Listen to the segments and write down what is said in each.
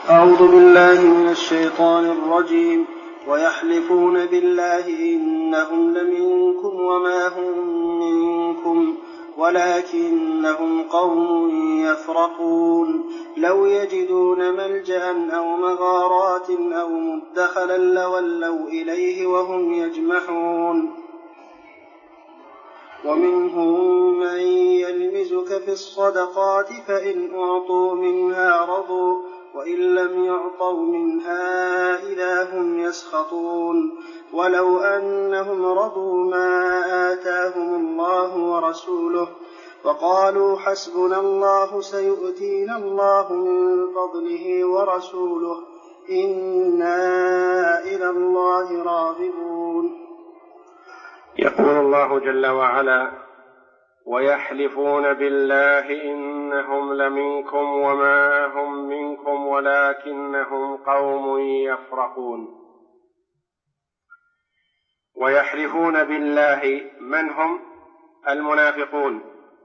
أعوذ بالله من الشيطان الرجيم. ويحلفون بالله إنهم لمنكم وما هم منكم ولكنهم قوم يفرقون لو يجدون ملجأ أو مغارات أو مدخلا لولوا إليه وهم يجمحون. ومنهم من يلمزك في الصدقات فإن أعطوا منها رضوا وإن لم يعطوا منها إذا هم يسخطون. ولو أنهم رضوا ما آتاهم الله ورسوله وقالوا حسبنا الله سيؤتينا الله من فضله ورسوله إنا إلى الله راغبون. يقول الله جل وعلا: ويحلفون بالله إنهم لمنكم وما هم منكم ولكنهم قوم يفرقون. ويحلفون بالله من هم؟ المنافقون.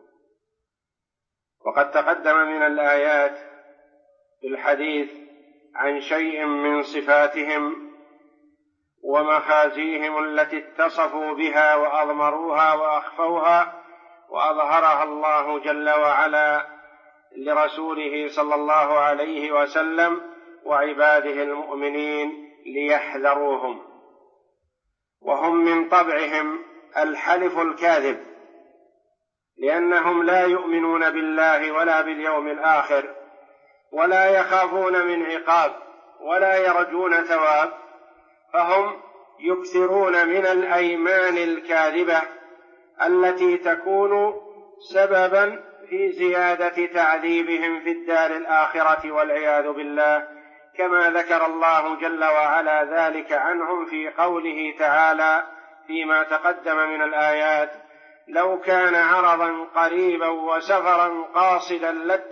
وقد تقدم من الآيات في الحديث عن شيء من صفاتهم ومخازيهم التي اتصفوا بها وأضمروها وأخفوها، وأظهرها الله جل وعلا لرسوله صلى الله عليه وسلم وعباده المؤمنين ليحذروهم. وهم من طبعهم الحلف الكاذب، لأنهم لا يؤمنون بالله ولا باليوم الآخر، ولا يخافون من عقاب ولا يرجون ثواب، فهم يكثرون من الأيمان الكاذبة التي تكون سببا في زيادة تعذيبهم في الدار الآخرة والعياذ بالله، كما ذكر الله جل وعلا ذلك عنهم في قوله تعالى فيما تقدم من الآيات: لو كان عرضا قريبا وسفرا قاصدا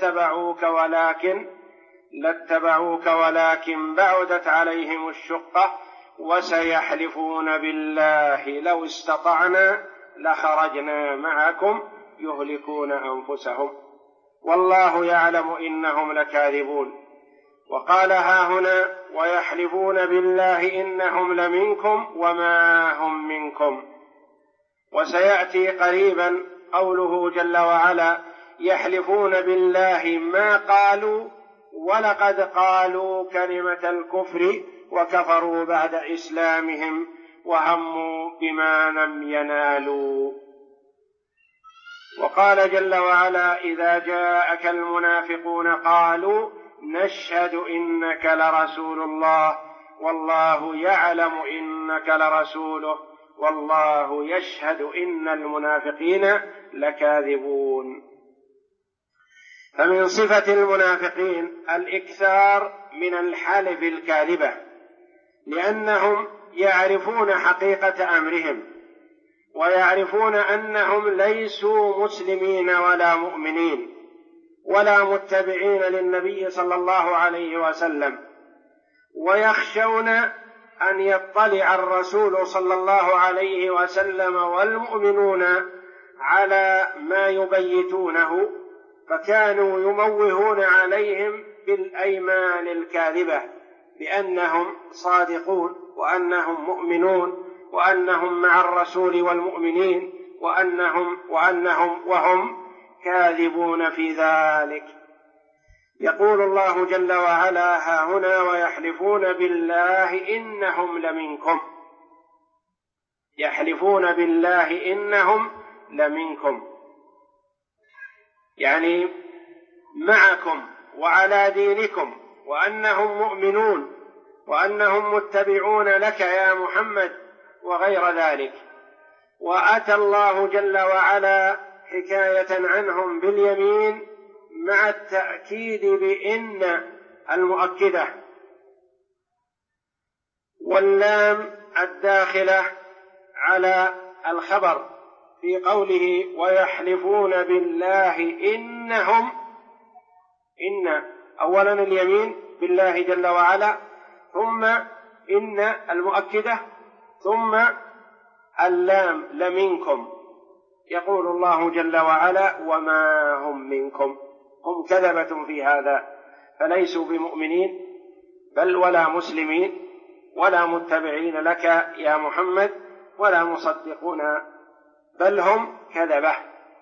لاتبعوك ولكن بعدت عليهم الشقة وسيحلفون بالله لو استطعنا لخرجنا معكم يهلكون أنفسهم والله يعلم إنهم لكاذبون. وقال هاهنا: ويحلفون بالله إنهم لمنكم وما هم منكم. وسيأتي قريبا قوله جل وعلا: يحلفون بالله ما قالوا ولقد قالوا كلمة الكفر وكفروا بعد إسلامهم وهموا بما لم ينالوا. وقال جل وعلا: إذا جاءك المنافقون قالوا نشهد إنك لرسول الله والله يعلم إنك لرسوله والله يشهد إن المنافقين لكاذبون. فمن صفة المنافقين الإكثار من الحلف الكاذبة، لأنهم يعرفون حقيقة أمرهم ويعرفون أنهم ليسوا مسلمين ولا مؤمنين ولا متبعين للنبي صلى الله عليه وسلم، ويخشون أن يطلع الرسول صلى الله عليه وسلم والمؤمنون على ما يبيتونه، فكانوا يموهون عليهم بالأيمان الكاذبة بأنهم صادقون وأنهم مؤمنون وأنهم مع الرسول والمؤمنين وهم كاذبون في ذلك. يقول الله جل وعلا هاهنا: ويحلفون بالله إنهم لمنكم. يحلفون بالله إنهم لمنكم، يعني معكم وعلى دينكم، وأنهم مؤمنون وأنهم متبعون لك يا محمد وغير ذلك. وأتى الله جل وعلا حكاية عنهم باليمين مع التأكيد بإن المؤكدة واللام الداخلة على الخبر في قوله: ويحلفون بالله إنهم. إن أولا اليمين بالله جل وعلا، ثم إن المؤكدة، ثم اللام لمنكم. يقول الله جل وعلا: وما هم منكم. هم كذبة في هذا، فليسوا بمؤمنين بل ولا مسلمين ولا متبعين لك يا محمد ولا مصدقون، بل هم كذبة.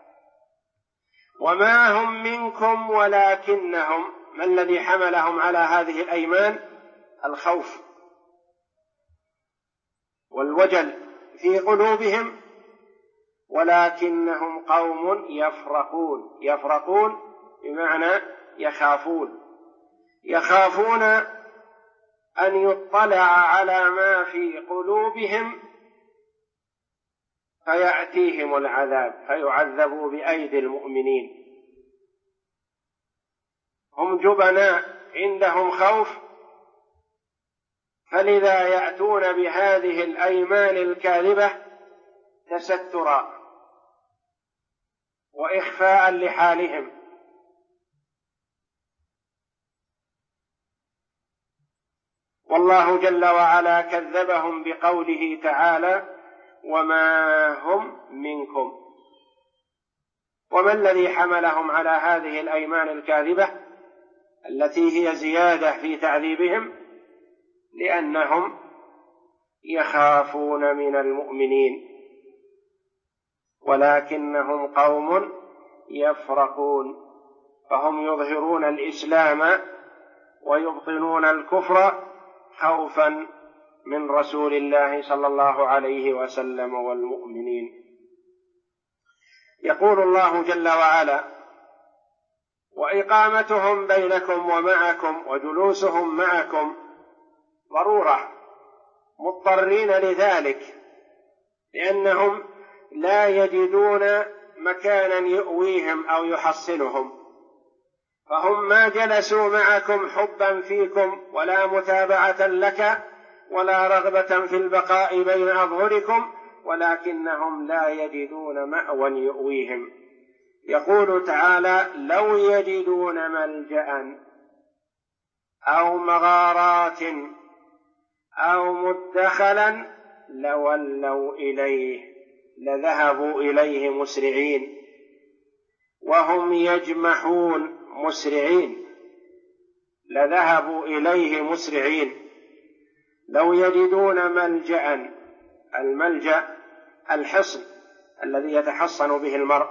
وما هم منكم ولكنهم، ما الذي حملهم على هذه الأيمان؟ الخوف والوجل في قلوبهم، ولكنهم قوم يفرقون. يفرقون بمعنى يخافون أن يطلع على ما في قلوبهم فيأتيهم العذاب فيعذبوا بأيدي المؤمنين. هم جبناء عندهم خوف، فلذا يأتون بهذه الأيمان الكاذبة تسترا وإخفاء لحالهم. والله جل وعلا كذبهم بقوله تعالى: وما هم منكم. وما الذي حملهم على هذه الأيمان الكاذبة التي هي زيادة في تعذيبهم؟ لأنهم يخافون من المؤمنين، ولكنهم قوم يفرقون، فهم يظهرون الإسلام ويبطنون الكفر خوفا من رسول الله صلى الله عليه وسلم والمؤمنين. يقول الله جل وعلا: وإقامتهم بينكم ومعكم وجلوسهم معكم ضرورة، مضطرين لذلك، لأنهم لا يجدون مكانا يؤويهم أو يحصنهم، فهم ما جلسوا معكم حبا فيكم ولا متابعة لك ولا رغبة في البقاء بين أظهركم، ولكنهم لا يجدون مأوى يؤويهم. يقول تعالى: لو يجدون ملجأ أو مغارات أو مدخلا لولوا إليه، لذهبوا إليه مسرعين، وهم يجمحون مسرعين، لذهبوا إليه مسرعين. لو يجدون ملجأ، الملجأ الحصن الذي يتحصن به المرء،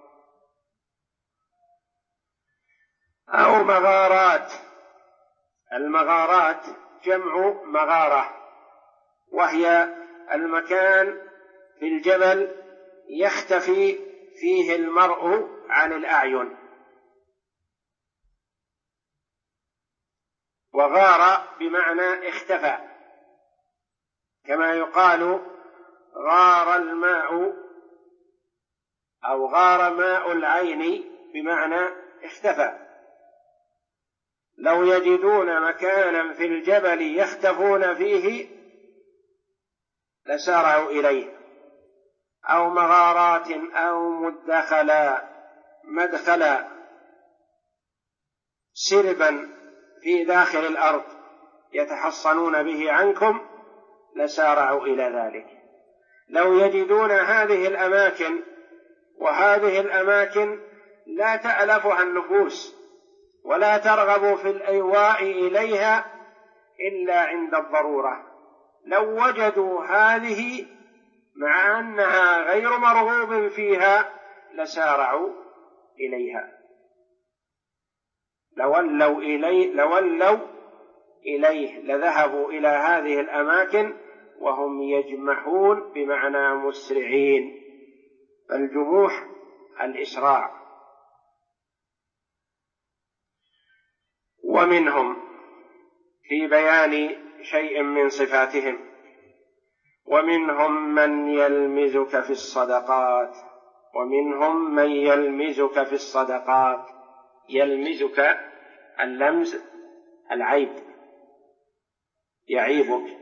أو مغارات. المغارات جمع مغارة، وهي المكان في الجبل يختفي فيه المرء عن الأعين. وغار بمعنى اختفى، كما يقال غار الماء أو غار ماء العين بمعنى اختفى. لو يجدون مكانا في الجبل يختفون فيه لسارعوا إليه، أو مغارات أو مدخلا سربا في داخل الأرض يتحصنون به عنكم لسارعوا إلى ذلك. لو يجدون هذه الأماكن، وهذه الأماكن لا تألفها النفوس ولا ترغب في الأيواء إليها إلا عند الضرورة، لو وجدوا هذه مع أنها غير مرغوب فيها لسارعوا إليها، لولوا إليه، لذهبوا إلى هذه الأماكن وهم يجمحون بمعنى مسرعين، فالجموح الإسراع. ومنهم في بيان شيء من صفاتهم: ومنهم من يلمزك في الصدقات. ومنهم من يلمزك في الصدقات. يلمزك، اللمز العيب، يعيبك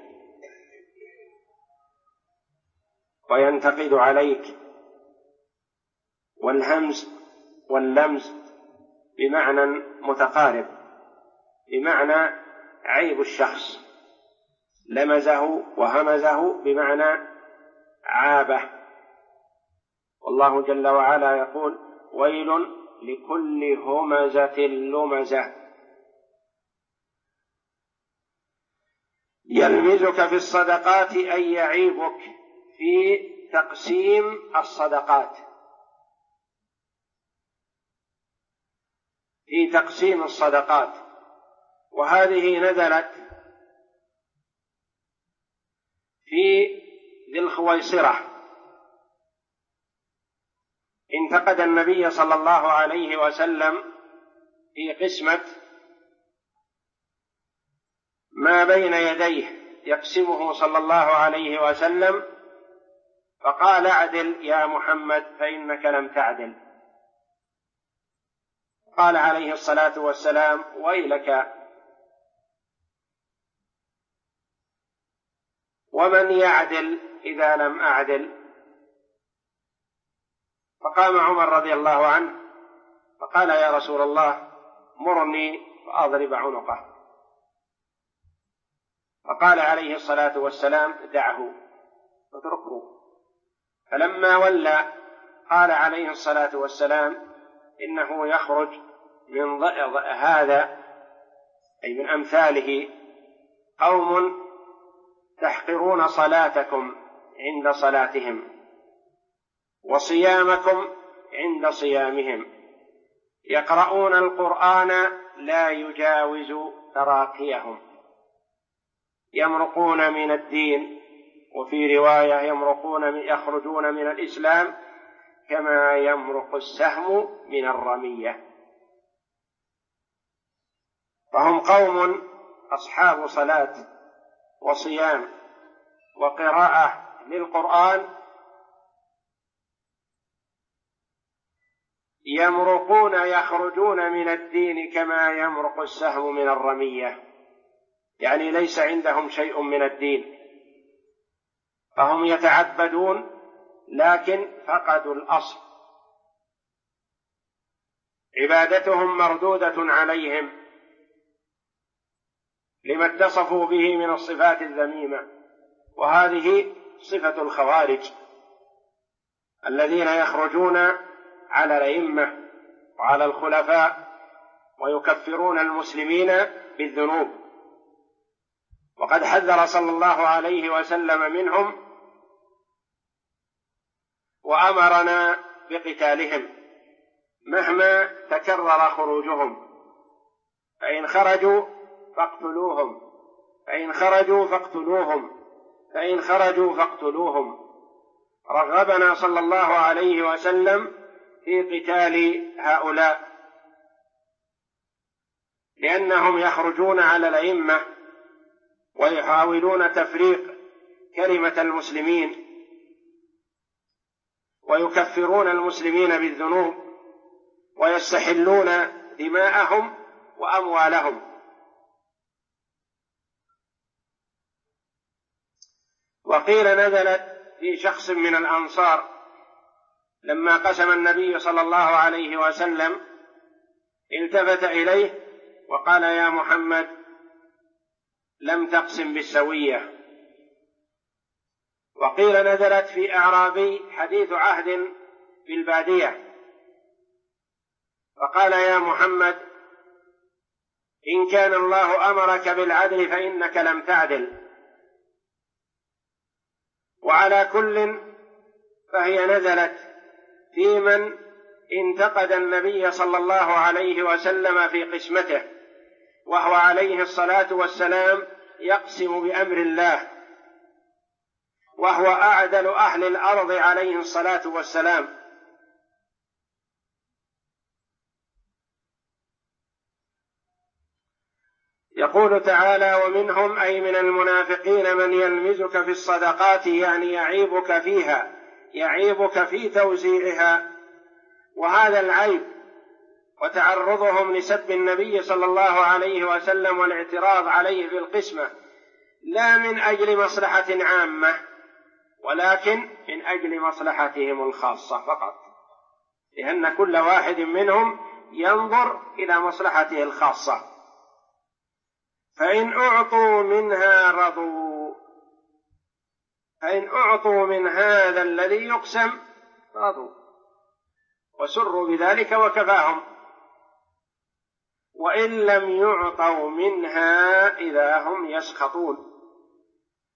وينتقد عليك. والهمز واللمز بمعنى متقارب، بمعنى عيب الشخص، لمزه وهمزه بمعنى عابه. والله جل وعلا يقول: ويل لكل همزة لمزة. يلمزك في الصدقات أي يعيبك في تقسيم الصدقات، في تقسيم الصدقات. وهذه نزلت في ذي الخويصرة، انتقد النبي صلى الله عليه وسلم في قسمة ما بين يديه يقسمه صلى الله عليه وسلم، فقال: اعدل يا محمد فإنك لم تعدل. قال عليه الصلاة والسلام: ويلك، ومن يعدل إذا لم أعدل؟ فقام عمر رضي الله عنه فقال: يا رسول الله، مرني فأضرب عنقه. فقال عليه الصلاة والسلام: دعه اتركه. فلما ولى قال عليه الصلاة والسلام: إنه يخرج من هذا، أي من أمثاله، قوم تحقرون صلاتكم عند صلاتهم وصيامكم عند صيامهم، يقرؤون القرآن لا يجاوز تراقيهم، يمرقون من الدين، وفي رواية يخرجون من الإسلام كما يمرق السهم من الرمية. فهم قوم أصحاب صلاة وصيام وقراءة للقرآن، يخرجون من الدين كما يمرق السهم من الرمية، يعني ليس عندهم شيء من الدين، فهم يتعبدون لكن فقدوا الأصل، عبادتهم مردودة عليهم لما اتصفوا به من الصفات الذميمة. وهذه صفة الخوارج الذين يخرجون على الأئمة وعلى الخلفاء ويكفرون المسلمين بالذنوب، وقد حذر صلى الله عليه وسلم منهم وأمرنا بقتالهم مهما تكرر خروجهم، فإن خرجوا فاقتلوهم، فإن خرجوا فاقتلوهم، فإن خرجوا فاقتلوهم. رغبنا صلى الله عليه وسلم في قتال هؤلاء، لأنهم يخرجون على الأئمة ويحاولون تفريق كلمة المسلمين ويكفرون المسلمين بالذنوب ويستحلون دماءهم وأموالهم. وقيل نزلت في شخص من الأنصار لما قسم النبي صلى الله عليه وسلم، التفت إليه وقال: يا محمد، لم تقسم بالسوية. وقيل نزلت في أعرابي حديث عهد في البادية، فقال: يا محمد، إن كان الله أمرك بالعدل فإنك لم تعدل. وعلى كل فهي نزلت في من انتقد النبي صلى الله عليه وسلم في قسمته، وهو عليه الصلاة والسلام يقسم بأمر الله، وهو أعدل أهل الأرض عليه الصلاة والسلام. يقول تعالى: ومنهم أي من المنافقين من يلمزك في الصدقات، يعني يعيبك فيها، يعيبك في توزيعها. وهذا العيب وتعرضهم لسب النبي صلى الله عليه وسلم والاعتراض عليه في القسمة لا من أجل مصلحة عامة، ولكن من أجل مصلحتهم الخاصة فقط، لأن كل واحد منهم ينظر إلى مصلحته الخاصة. فإن أعطوا منها رضوا، فإن أعطوا من هذا الذي يقسم رضوا وسروا بذلك وكفاهم، وإن لم يعطوا منها إذا هم يسخطون،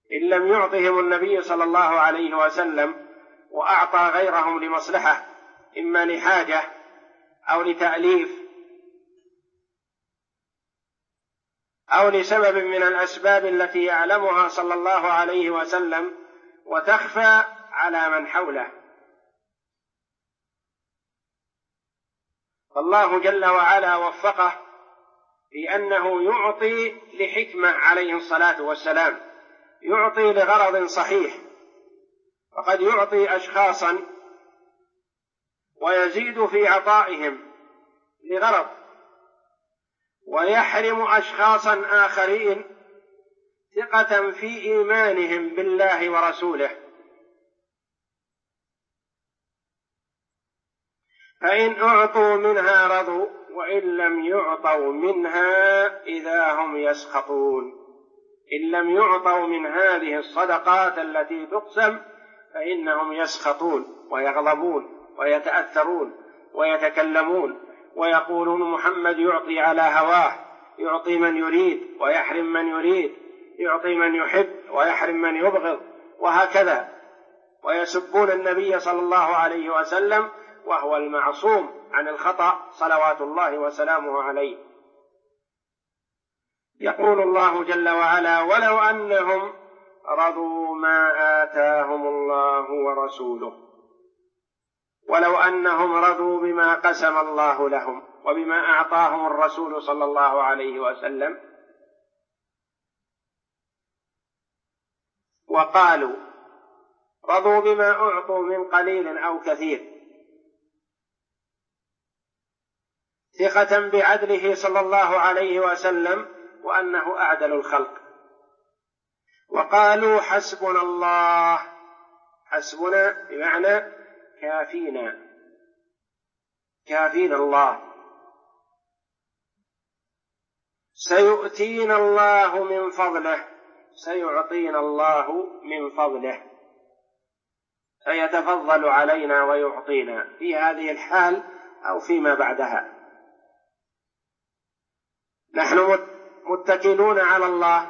إن لم يعطهم النبي صلى الله عليه وسلم وأعطى غيرهم لمصلحة، إما لحاجة أو لتأليف أو لسبب من الأسباب التي يعلمها صلى الله عليه وسلم وتخفى على من حوله. فالله جل وعلا وفقه في أنه يعطي لحكمة عليه الصلاة والسلام، يعطي لغرض صحيح، وقد يعطي أشخاصا ويزيد في عطائهم لغرض، ويحرم أشخاصا آخرين ثقة في إيمانهم بالله ورسوله. فإن أعطوا منها رضوا وإن لم يعطوا منها إذا هم يسخطون. إن لم يعطوا من هذه الصدقات التي تقسم فإنهم يسخطون ويغضبون ويتأثرون ويتكلمون ويقولون محمد يعطي على هواه، يعطي من يريد ويحرم من يريد، يعطي من يحب ويحرم من يبغض، وهكذا، ويسبون النبي صلى الله عليه وسلم وهو المعصوم عن الخطأ صلوات الله وسلامه عليه. يقول الله جل وعلا: ولو أنهم رضوا ما آتاهم الله ورسوله، ولو أنهم رضوا بما قسم الله لهم وبما أعطاهم الرسول صلى الله عليه وسلم، وقالوا رضوا بما أعطوا من قليل أو كثير، ثقة بعدله صلى الله عليه وسلم وأنه أعدل الخلق، وقالوا حسبنا الله، حسبنا بمعنى كافينا، كافينا الله، سيؤتينا الله من فضله، سيعطينا الله من فضله، فيتفضل علينا ويعطينا في هذه الحال أو فيما بعدها. نحن متكلون على الله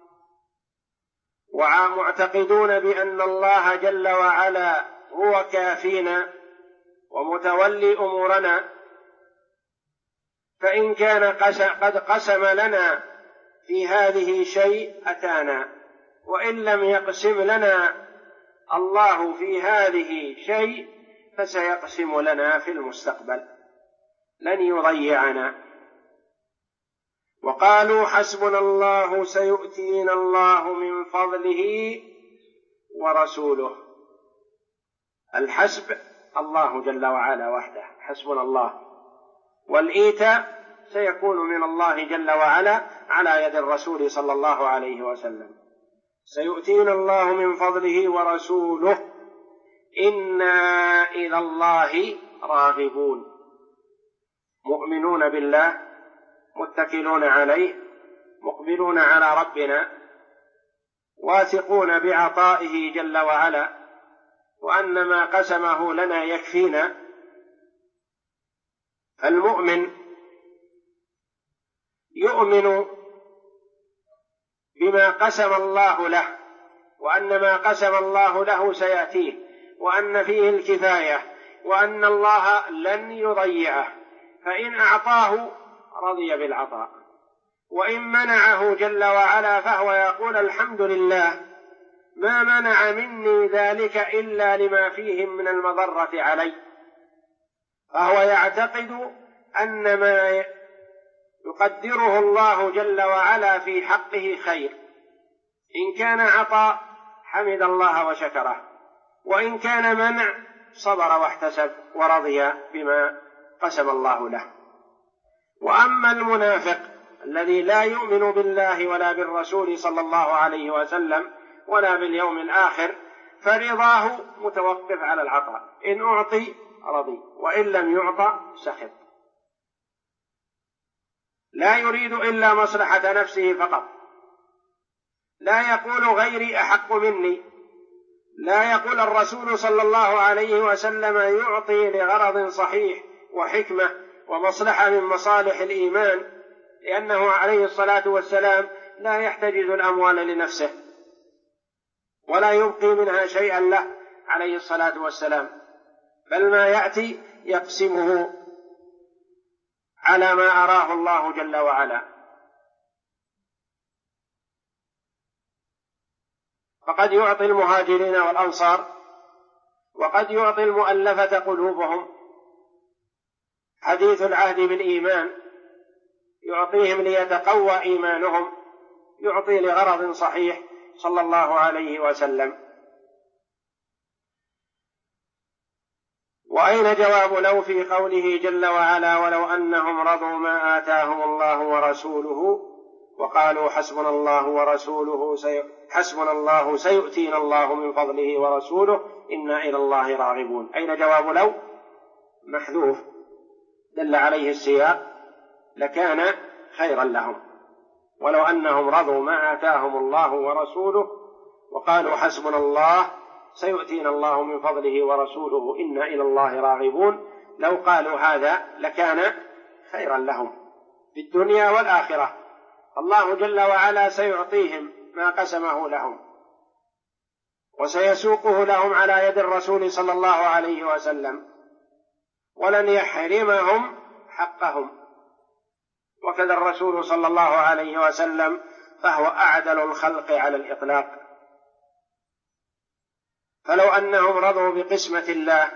ومعتقدون بأن الله جل وعلا هو كافينا ومتولي أمورنا، فإن كان قد قسم لنا في هذه شيء أتانا، وإن لم يقسم لنا الله في هذه شيء فسيقسم لنا في المستقبل، لن يضيعنا. وقالوا حسبنا الله سيؤتينا الله من فضله ورسوله. الحسب الله جل وعلا وحده، حسبنا الله، والإيتاء سيكون من الله جل وعلا على يد الرسول صلى الله عليه وسلم. سيؤتينا الله من فضله ورسوله إنا إلى الله راغبون، مؤمنون بالله، متكلون عليه، مقبلون على ربنا، واثقون بعطائه جل وعلا، وأن ما قسمه لنا يكفينا. المؤمن يؤمن بما قسم الله له، وأن ما قسم الله له سيأتيه، وأن فيه الكفاية، وأن الله لن يضيعه، فإن أعطاه رضي بالعطاء، وإن منعه جل وعلا فهو يقول الحمد لله ما منع مني ذلك إلا لما فيه من المضرة علي، فهو يعتقد أن ما يقدره الله جل وعلا في حقه خير. إن كان عطاء حمد الله وشكره، وإن كان منع صبر واحتسب ورضي بما قسم الله له. وأما المنافق الذي لا يؤمن بالله ولا بالرسول صلى الله عليه وسلم ولا باليوم الآخر، فرضاه متوقف على العطاء، إن أعطي رضي وإن لم يعطى سخط، لا يريد إلا مصلحة نفسه فقط، لا يقول غيري أحق مني، لا يقول الرسول صلى الله عليه وسلم يعطي لغرض صحيح وحكمة ومصلحة من مصالح الإيمان، لأنه عليه الصلاة والسلام لا يحتجز الأموال لنفسه، ولا يبقي منها شيئا له عليه الصلاة والسلام، بل ما يأتي يقسمه على ما أراه الله جل وعلا. فقد يعطي المهاجرين والأنصار، وقد يعطي المؤلفة قلوبهم، حديث العهد بالإيمان يعطيهم ليتقوى إيمانهم، يعطي لغرض صحيح صلى الله عليه وسلم. وأين جواب لو في قوله جل وعلا ولو أنهم رضوا ما آتاهم الله ورسوله وقالوا حسبنا الله ورسوله حسبنا الله سيؤتينا الله من فضله ورسوله إنا إلى الله راغبون. أين جواب لو؟ محذوف، دل عليه السياق لكان خيرا لهم. ولو أنهم رضوا ما آتاهم الله ورسوله وقالوا حسبنا الله سيؤتينا الله من فضله ورسوله إنا إلى الله راغبون، لو قالوا هذا لكان خيرا لهم في الدنيا والآخرة. الله جل وعلا سيعطيهم ما قسمه لهم، وسيسوقه لهم على يد الرسول صلى الله عليه وسلم، ولن يحرمهم حقهم. وكذا الرسول صلى الله عليه وسلم فهو أعدل الخلق على الإطلاق. فلو أنهم رضوا بقسمة الله،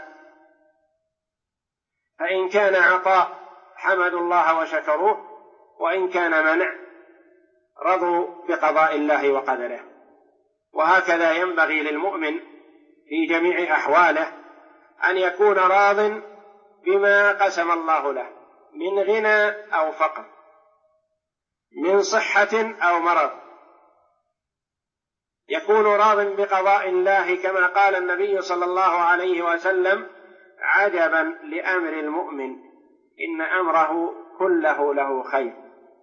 فإن كان عطاء حمدوا الله وشكروه، وإن كان منع رضوا بقضاء الله وقدره. وهكذا ينبغي للمؤمن في جميع أحواله أن يكون راض بما قسم الله له من غنى أو فقر، من صحة أو مرض، يكون راض بقضاء الله، كما قال النبي صلى الله عليه وسلم عجبا لأمر المؤمن إن أمره كله له خير،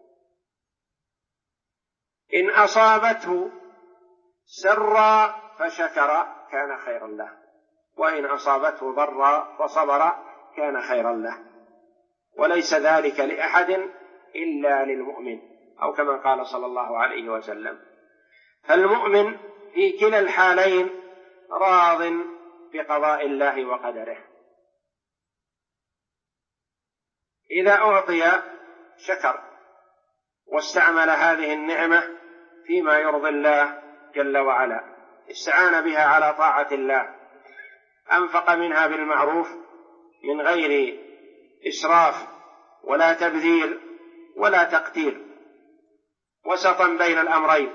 إن أصابته سرا فشكر كان خيرا له، وإن أصابته ضرا فصبر كان خيرا له، وليس ذلك لأحد إلا للمؤمن، أو كما قال صلى الله عليه وسلم. فالمؤمن في كلا الحالين راض بقضاء الله وقدره. إذا أعطي شكر واستعمل هذه النعمة فيما يرضي الله جل وعلا، استعان بها على طاعة الله، أنفق منها بالمعروف من غير إسراف ولا تبذير ولا تقتير، وسطا بين الأمرين،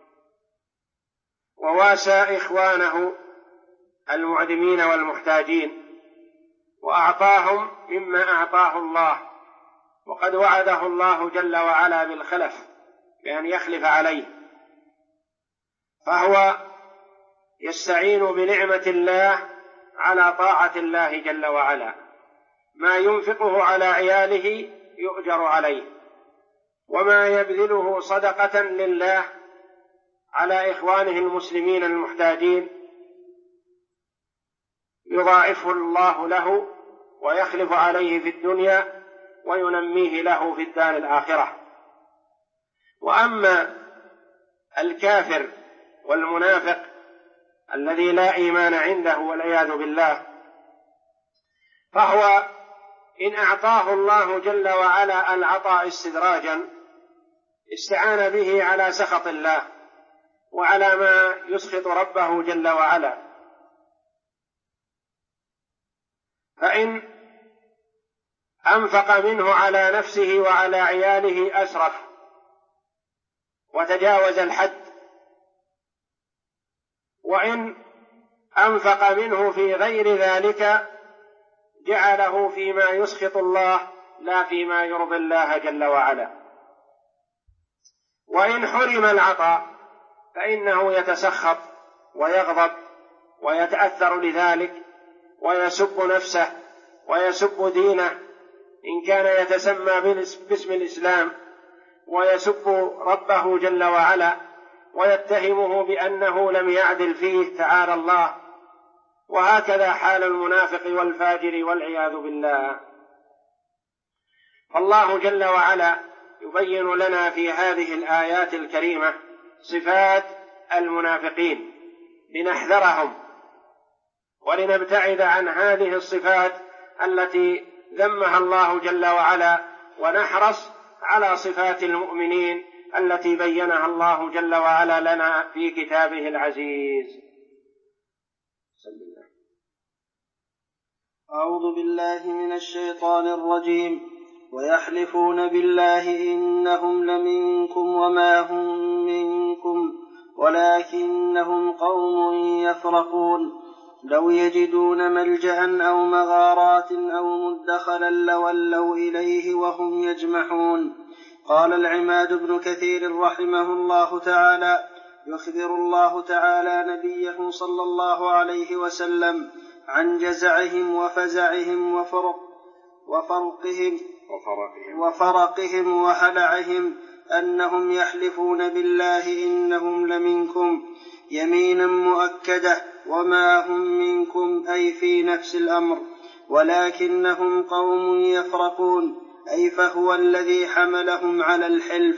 وواسى إخوانه المعدمين والمحتاجين، وأعطاهم مما أعطاه الله، وقد وعده الله جل وعلا بالخلف بأن يخلف عليه، فهو يستعين بنعمة الله على طاعة الله جل وعلا. ما ينفقه على عياله يؤجر عليه، وما يبذله صدقة لله على إخوانه المسلمين المحتاجين يضاعفه الله له ويخلف عليه في الدنيا وينميه له في الدار الآخرة. وأما الكافر والمنافق الذي لا إيمان عنده والعياذ بالله، فهو إن أعطاه الله جل وعلا العطاء استدراجا استعان به على سخط الله وعلى ما يسخط ربه جل وعلا. فإن أنفق منه على نفسه وعلى عياله أسرف وتجاوز الحد، وإن أنفق منه في غير ذلك جعله فيما يسخط الله لا فيما يرضي الله جل وعلا. وإن حرم العطاء فإنه يتسخط ويغضب ويتأثر لذلك ويسب نفسه ويسب دينه إن كان يتسمى باسم الإسلام، ويسب ربه جل وعلا ويتهمه بأنه لم يعدل فيه تعالى الله. وهكذا حال المنافق والفاجر والعياذ بالله. فالله جل وعلا يبين لنا في هذه الآيات الكريمة صفات المنافقين لنحذرهم ولنبتعد عن هذه الصفات التي ذمها الله جل وعلا، ونحرص على صفات المؤمنين التي بينها الله جل وعلا لنا في كتابه العزيز. أعوذ بالله من الشيطان الرجيم. ويحلفون بالله إنهم لمنكم وما هم منكم ولكنهم قوم يفرقون لو يجدون ملجأ أو مغارات أو مدخلا لولوا إليه وهم يجمحون. قال العماد بن كثير رحمه الله تعالى: يخبر الله تعالى نبيه صلى الله عليه وسلم عن جزعهم وفزعهم وفرقهم وهلعهم أنهم يحلفون بالله إنهم لمنكم يمينا مؤكدة وما هم منكم أي في نفس الأمر، ولكنهم قوم يفرقون أي فهو الذي حملهم على الحلف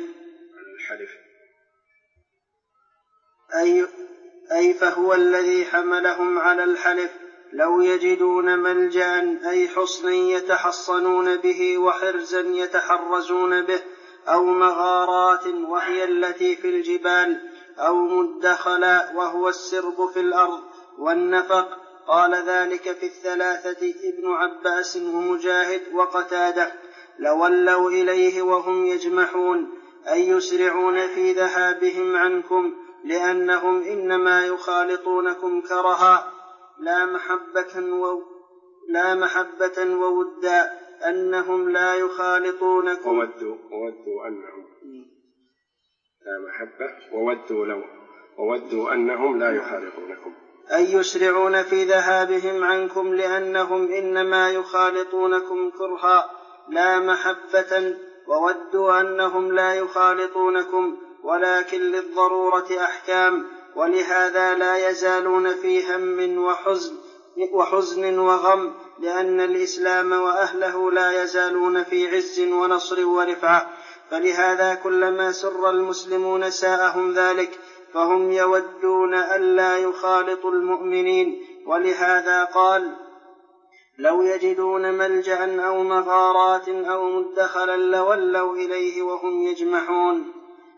فهو الذي حملهم على الحلف لو يجدون ملجأ أي حصنا يتحصنون به وحرزا يتحرزون به، أو مغارات وهي التي في الجبال، أو مدخلا وهو السرب في الأرض والنفق. قال ذلك في الثلاثة ابن عباس ومجاهد وقتادة. لولوا إليه وهم يجمحون أي يسرعون في ذهابهم عنكم، لأنهم إنما يخالطونكم كرها لا محبة وودا، أنهم لا يخالطونكم وودوا أنهم لا محبة وودوا أنهم لا يخالطونكم أي يسرعون في ذهابهم عنكم، لأنهم إنما يخالطونكم كرها لا محبة، وودوا أنهم لا يخالطونكم ولكن للضرورة أحكام، ولهذا لا يزالون في هم وحزن وغم، لأن الإسلام وأهله لا يزالون في عز ونصر ورفعة، فلهذا كلما سر المسلمون ساءهم ذلك، فهم يودون ألا يخالطوا المؤمنين. ولهذا قال: لو يجدون ملجأ أو مغارات أو مدخلا لولوا إليه وهم يجمحون.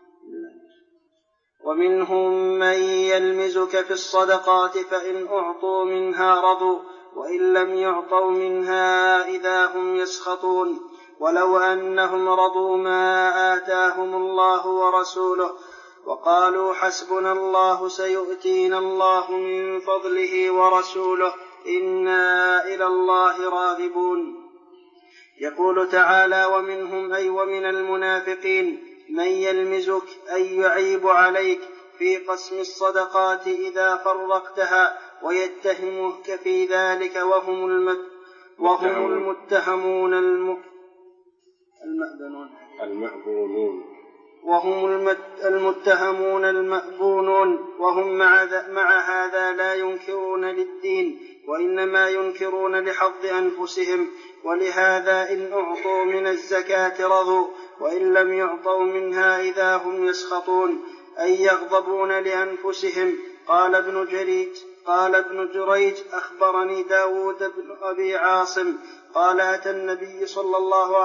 ومنهم من يلمزك في الصدقات فإن أعطوا منها رضوا وإن لم يعطوا منها إذا هم يسخطون، ولو أنهم رضوا ما آتاهم الله ورسوله وقالوا حسبنا الله سيؤتينا الله من فضله ورسوله إنا إلى الله راغبون. يقول تعالى: ومنهم أي ومن المنافقين من يلمزك أي يعيب عليك في قسم الصدقات إذا فرقتها، ويتهمك في ذلك وهم المتهمون المأبونون، وهم مع هذا لا ينكرون للدين، وإنما ينكرون لحظ أنفسهم. ولهذا إن أعطوا من الزكاة رضوا وإن لم يعطوا منها إذا هم يسخطون أي يغضبون لأنفسهم. قال ابن جريج: أخبرني داود بن أبي عاصم قال: أتي النبي صلى الله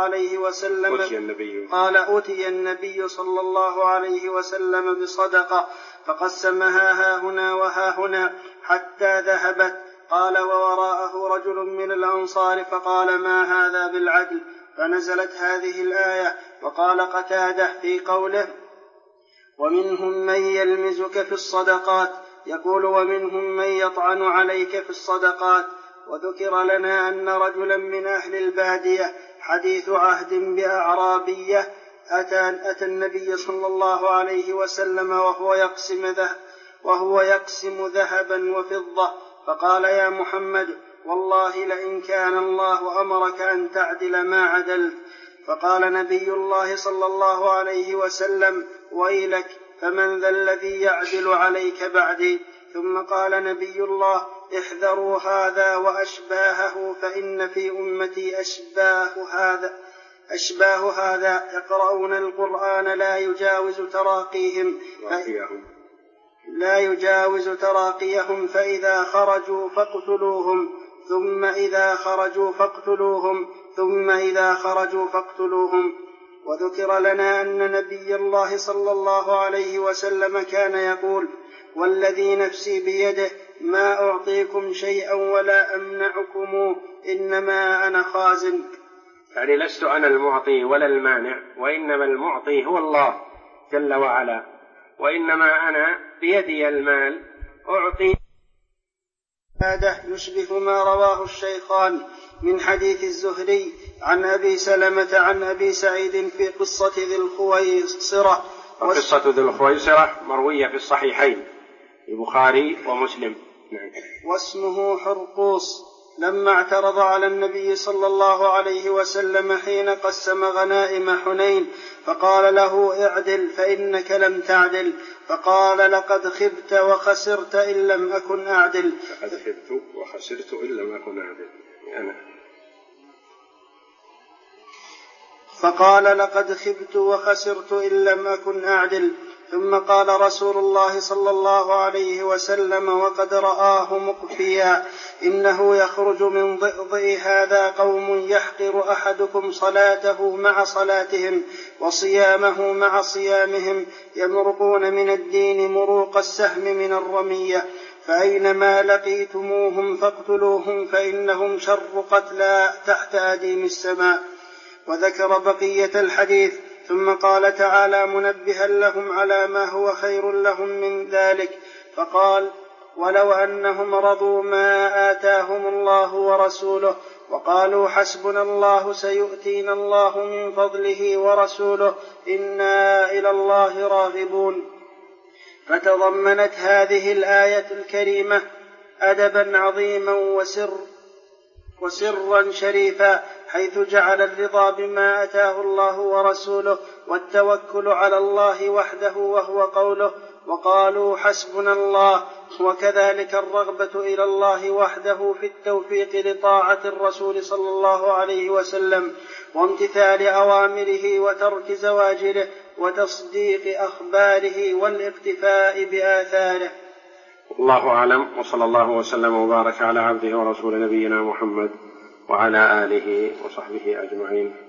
عليه وسلم بصدقة فقسمها هاهنا وهاهنا حتى ذهبت. قال: ووراءه رجل من الأنصار فقال: ما هذا بالعدل؟ فنزلت هذه الآية. وقال قتادة في قوله: ومنهم من يلمزك في الصدقات، يقول: ومنهم من يطعن عليك في الصدقات. وذكر لنا أن رجلا من أهل البادية حديث عهد بأعرابية أتى النبي صلى الله عليه وسلم وهو يقسم ذهبا وفضة، فقال: يا محمد، والله لئن كان الله أمرك أن تعدل ما عدلت. فقال نبي الله صلى الله عليه وسلم: ويلك، فمن ذا الذي يعدل عليك بعدي؟ ثم قال نبي الله: احذروا هذا وأشباهه، فإن في أمتي أشباه هذا يقرؤون القرآن لا يجاوز تراقيهم لا يجاوز تراقيهم، فإذا خرجوا فاقتلوهم ثم إذا خرجوا فاقتلوهم. وذكر لنا أن نبي الله صلى الله عليه وسلم كان يقول: والذي نفسي بيده ما أعطيكم شيئا ولا أمنعكم، إنما أنا خازن. يعني لست أنا المعطي ولا المانع، وإنما المعطي هو الله جل وعلا، وإنما أنا بيدي المال أعطي. هذا يشبه ما رواه الشيخان من حديث الزهري عن أبي سلمة عن أبي سعيد في قصة ذي الخويصرة. وقصة ذي الخويصرة مروية في الصحيحين البخاري ومسلم. واسمه حرقوس، لما اعترض على النبي صلى الله عليه وسلم حين قسم غنائم حنين فقال له: اعدل فإنك لم تعدل. فقال: لقد خبت وخسرت إن لم أكن أعدل. فقال: لقد خبت وخسرت إن لم أكن أعدل. ثم قال رسول الله صلى الله عليه وسلم وقد رآه مقفيا: إنه يخرج من ضئضئ هذا قوم يحقر أحدكم صلاته مع صلاتهم وصيامه مع صيامهم، يمرقون من الدين مروق السهم من الرمية، فأينما لقيتموهم فاقتلوهم، فإنهم شر قتلى تحت أديم السماء. وذكر بقية الحديث، ثم قال تعالى منبها لهم على ما هو خير لهم من ذلك، فقال: ولو أنهم رضوا ما آتاهم الله ورسوله وقالوا حسبنا الله سيؤتينا الله من فضله ورسوله إنا إلى الله راغبون. فتضمنت هذه الآية الكريمة أدبا عظيما وسرا شريفا، حيث جعل الرضا بما أتاه الله ورسوله والتوكل على الله وحده وهو قوله: وقالوا حسبنا الله، وكذلك الرغبة إلى الله وحده في التوفيق لطاعة الرسول صلى الله عليه وسلم وامتثال أوامره وترك زواجره وتصديق أخباره والاقتفاء بآثاره. الله أعلم، وصلى الله وسلم وبارك على عبده ورسول نبينا محمد وعلى آله وصحبه أجمعين.